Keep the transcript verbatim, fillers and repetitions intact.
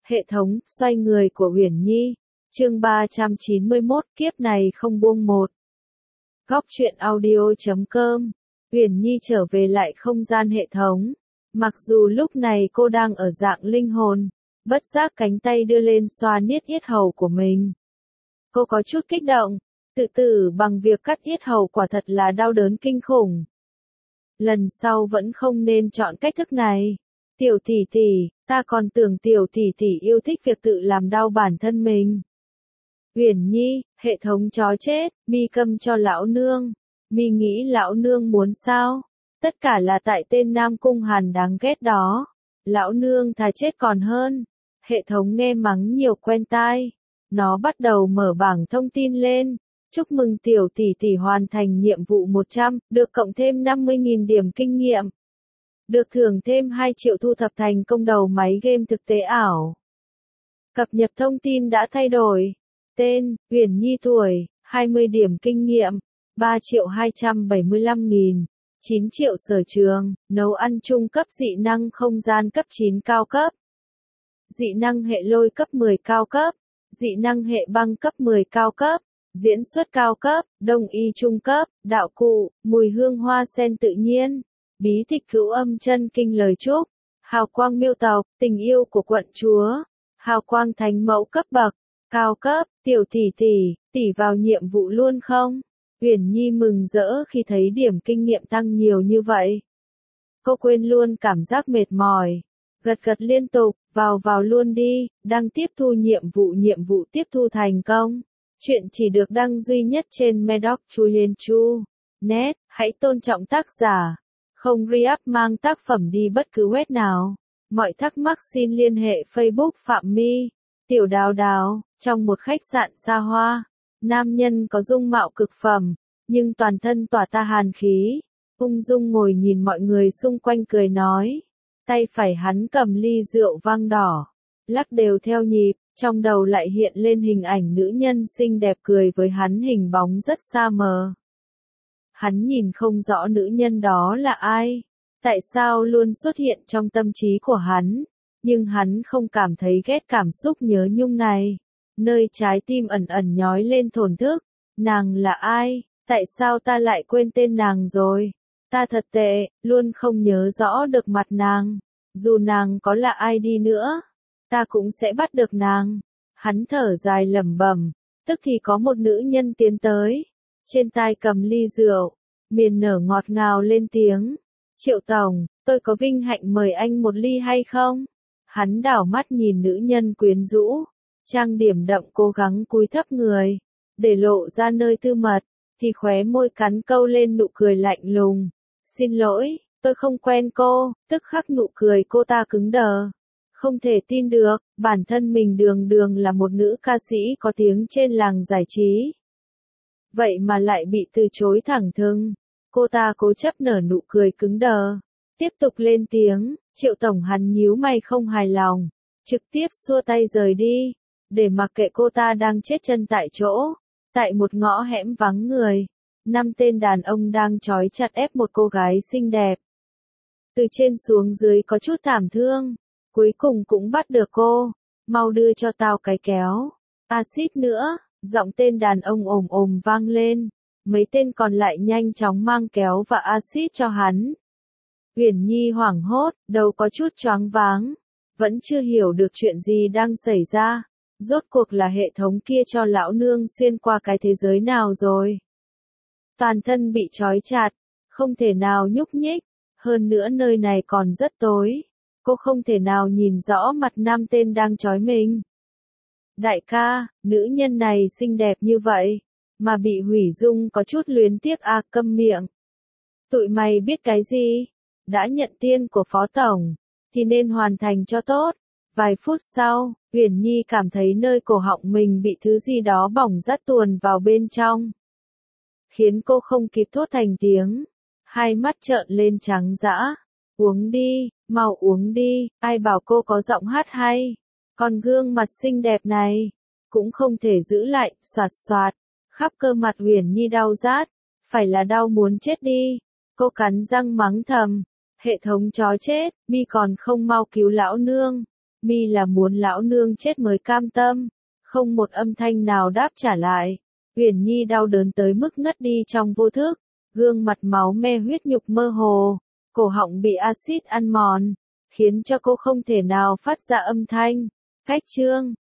Hệ thống, xoay người của Uyển Nhi. Chương ba trăm chín mươi mốt, kiếp này không buông một. Góc truyện audio chấm com. Uyển Nhi trở về lại không gian hệ thống. Mặc dù lúc này cô đang ở dạng linh hồn, bất giác cánh tay đưa lên xoa niết yết hầu của mình. Cô có chút kích động, tự tử bằng việc cắt yết hầu quả thật là đau đớn kinh khủng. Lần sau vẫn không nên chọn cách thức này. Tiểu tỷ tỷ, ta còn tưởng tiểu tỷ tỷ yêu thích việc tự làm đau bản thân mình. Uyển Nhi, hệ thống chó chết, mi câm cho lão nương. Mi nghĩ lão nương muốn sao? Tất cả là tại tên Nam Cung Hàn đáng ghét đó. Lão nương thà chết còn hơn. Hệ thống nghe mắng nhiều quen tai. Nó bắt đầu mở bảng thông tin lên. Chúc mừng tiểu tỷ tỷ hoàn thành nhiệm vụ một trăm, được cộng thêm năm mươi nghìn điểm kinh nghiệm. Được thưởng thêm hai triệu thu thập thành công đầu máy game thực tế ảo. Cập nhật thông tin đã thay đổi. Tên, Uyển Nhi tuổi, hai mươi điểm kinh nghiệm, ba triệu hai trăm bảy mươi lăm nghìn, chín triệu sở trường, nấu ăn trung cấp dị năng không gian cấp chín cao cấp. Dị năng hệ lôi cấp mười cao cấp, dị năng hệ băng cấp mười cao cấp, diễn xuất cao cấp, đông y trung cấp, đạo cụ, mùi hương hoa sen tự nhiên, bí tịch cửu âm chân kinh lời chúc, hào quang miêu tộc, tình yêu của quận chúa, hào quang thánh mẫu cấp bậc, cao cấp, tiểu tỷ tỷ, tỷ vào nhiệm vụ luôn không? Uyển Nhi mừng rỡ khi thấy điểm kinh nghiệm tăng nhiều như vậy. Cô quên luôn cảm giác mệt mỏi. Gật gật liên tục, vào vào luôn đi, đang tiếp thu nhiệm vụ nhiệm vụ tiếp thu thành công. Chuyện chỉ được đăng duy nhất trên Medoc Chuyen Chu. Net, hãy tôn trọng tác giả. Không re-up mang tác phẩm đi bất cứ web nào. Mọi thắc mắc xin liên hệ Facebook Phạm My. Tiểu Đào Đào, trong một khách sạn xa hoa, nam nhân có dung mạo cực phẩm, nhưng toàn thân tỏa ta hàn khí, ung dung ngồi nhìn mọi người xung quanh cười nói. Tay phải hắn cầm ly rượu vang đỏ, lắc đều theo nhịp, trong đầu lại hiện lên hình ảnh nữ nhân xinh đẹp cười với hắn hình bóng rất xa mờ. Hắn nhìn không rõ nữ nhân đó là ai, tại sao luôn xuất hiện trong tâm trí của hắn. Nhưng hắn không cảm thấy ghét cảm xúc nhớ nhung này. Nơi trái tim ẩn ẩn nhói lên thổn thức. Nàng là ai? Tại sao ta lại quên tên nàng rồi? Ta thật tệ, luôn không nhớ rõ được mặt nàng. Dù nàng có là ai đi nữa, ta cũng sẽ bắt được nàng. Hắn thở dài lẩm bẩm, tức thì có một nữ nhân tiến tới. Trên tay cầm ly rượu, miền nở ngọt ngào lên tiếng. Triệu tổng, tôi có vinh hạnh mời anh một ly hay không? Hắn đảo mắt nhìn nữ nhân quyến rũ, trang điểm đậm cố gắng cúi thấp người, để lộ ra nơi tư mật, thì khóe môi cắn câu lên nụ cười lạnh lùng. Xin lỗi, tôi không quen cô, tức khắc nụ cười cô ta cứng đờ. Không thể tin được, bản thân mình đường đường là một nữ ca sĩ có tiếng trên làng giải trí. Vậy mà lại bị từ chối thẳng thừng. Cô ta cố chấp nở nụ cười cứng đờ. Tiếp tục lên tiếng, Triệu tổng hắn nhíu mày không hài lòng, trực tiếp xua tay rời đi, để mặc kệ cô ta đang chết chân tại chỗ. Tại một ngõ hẻm vắng người, năm tên đàn ông đang trói chặt ép một cô gái xinh đẹp. Từ trên xuống dưới có chút thảm thương, cuối cùng cũng bắt được cô. Mau đưa cho tao cái kéo, axit nữa, giọng tên đàn ông ồm ồm vang lên. Mấy tên còn lại nhanh chóng mang kéo và axit cho hắn. Uyển Nhi hoảng hốt, đầu có chút choáng váng, vẫn chưa hiểu được chuyện gì đang xảy ra. Rốt cuộc là hệ thống kia cho lão nương xuyên qua cái thế giới nào rồi? Toàn thân bị trói chặt, không thể nào nhúc nhích, hơn nữa nơi này còn rất tối, cô không thể nào nhìn rõ mặt nam tên đang trói mình. Đại ca, nữ nhân này xinh đẹp như vậy, mà bị hủy dung có chút luyến tiếc à, câm miệng. Tụi mày biết cái gì? Đã nhận tiền của phó tổng, thì nên hoàn thành cho tốt. Vài phút sau, Uyển Nhi cảm thấy nơi cổ họng mình bị thứ gì đó bỏng rát tuồn vào bên trong. Khiến cô không kịp thốt thành tiếng. Hai mắt trợn lên trắng dã. Uống đi, mau uống đi, ai bảo cô có giọng hát hay. Còn gương mặt xinh đẹp này, cũng không thể giữ lại, soạt soạt. Khắp cơ mặt Uyển Nhi đau rát, phải là đau muốn chết đi. Cô cắn răng mắng thầm. Hệ thống chó chết, mi còn không mau cứu lão nương. Mi là muốn lão nương chết mới cam tâm, không một âm thanh nào đáp trả lại. Uyển Nhi đau đớn tới mức ngất đi trong vô thức, gương mặt máu me huyết nhục mơ hồ, cổ họng bị axit ăn mòn, khiến cho cô không thể nào phát ra âm thanh. Khách trương,